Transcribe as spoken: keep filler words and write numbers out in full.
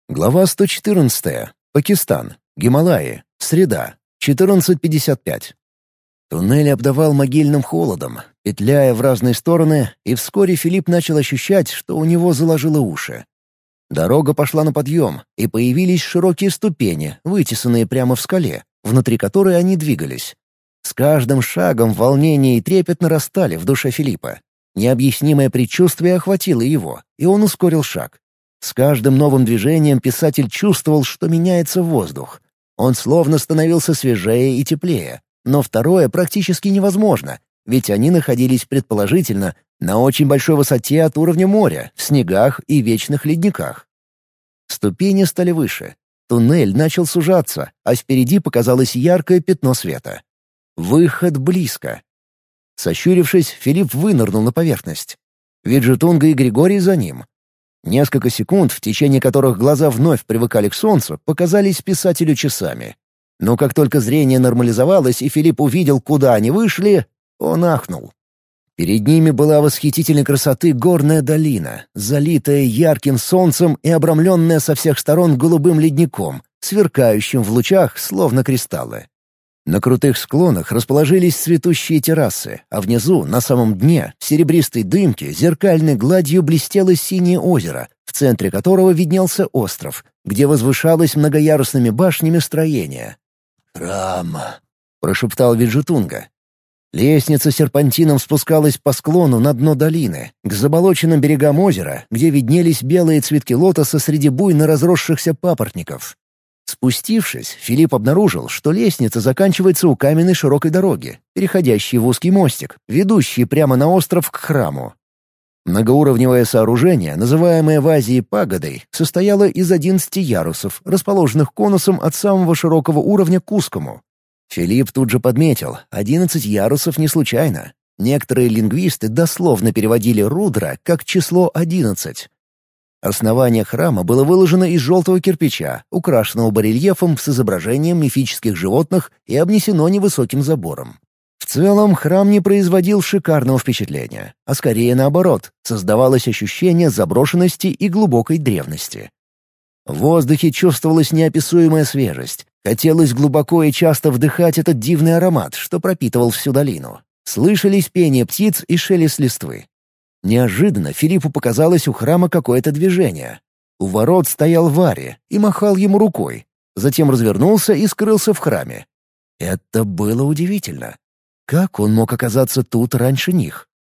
Глава сто четырнадцатая. Пакистан. Гималаи. Среда. четырнадцать пятьдесят пять. Туннель обдавал могильным холодом, петляя в разные стороны, и вскоре Филипп начал ощущать, что у него заложило уши. Дорога пошла на подъем, и появились широкие ступени, вытесанные прямо в скале, внутри которой они двигались. С каждым шагом волнение и трепет нарастали в душе Филиппа. Необъяснимое предчувствие охватило его, и он ускорил шаг. С каждым новым движением писатель чувствовал, что меняется воздух. Он словно становился свежее и теплее. Но второе практически невозможно, ведь они находились, предположительно, на очень большой высоте от уровня моря, в снегах и вечных ледниках. Ступени стали выше. Туннель начал сужаться, а впереди показалось яркое пятно света. Выход близко. Сощурившись, Филипп вынырнул на поверхность. Виджетунга и Григорий за ним. Несколько секунд, в течение которых глаза вновь привыкали к солнцу, показались писателю часами. Но как только зрение нормализовалось и Филипп увидел, куда они вышли, он ахнул. Перед ними была восхитительной красоты горная долина, залитая ярким солнцем и обрамленная со всех сторон голубым ледником, сверкающим в лучах, словно кристаллы. На крутых склонах расположились цветущие террасы, а внизу, на самом дне, в серебристой дымке, зеркальной гладью блестело синее озеро, в центре которого виднелся остров, где возвышалось многоярусными башнями строение. «Храм!» — прошептал Виджетунга. Лестница серпантином спускалась по склону на дно долины, к заболоченным берегам озера, где виднелись белые цветки лотоса среди буйно разросшихся папоротников. Спустившись, Филипп обнаружил, что лестница заканчивается у каменной широкой дороги, переходящей в узкий мостик, ведущий прямо на остров к храму. Многоуровневое сооружение, называемое в Азии пагодой, состояло из одиннадцати ярусов, расположенных конусом от самого широкого уровня к узкому. Филипп тут же подметил, одиннадцать ярусов не случайно. Некоторые лингвисты дословно переводили «рудра» как число одиннадцать. Основание храма было выложено из желтого кирпича, украшенного барельефом с изображением мифических животных и обнесено невысоким забором. В целом, храм не производил шикарного впечатления, а скорее наоборот, создавалось ощущение заброшенности и глубокой древности. В воздухе чувствовалась неописуемая свежесть. Хотелось глубоко и часто вдыхать этот дивный аромат, что пропитывал всю долину. Слышались пение птиц и шелест листвы. Неожиданно Филиппу показалось у храма какое-то движение. У ворот стоял Варя и махал ему рукой. Затем развернулся и скрылся в храме. Это было удивительно. Как он мог оказаться тут раньше них?